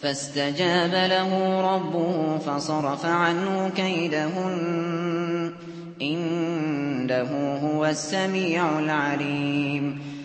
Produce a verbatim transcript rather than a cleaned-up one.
فاستجاب له ربه فصرف عنه كيدهن إنه هو السميع العليم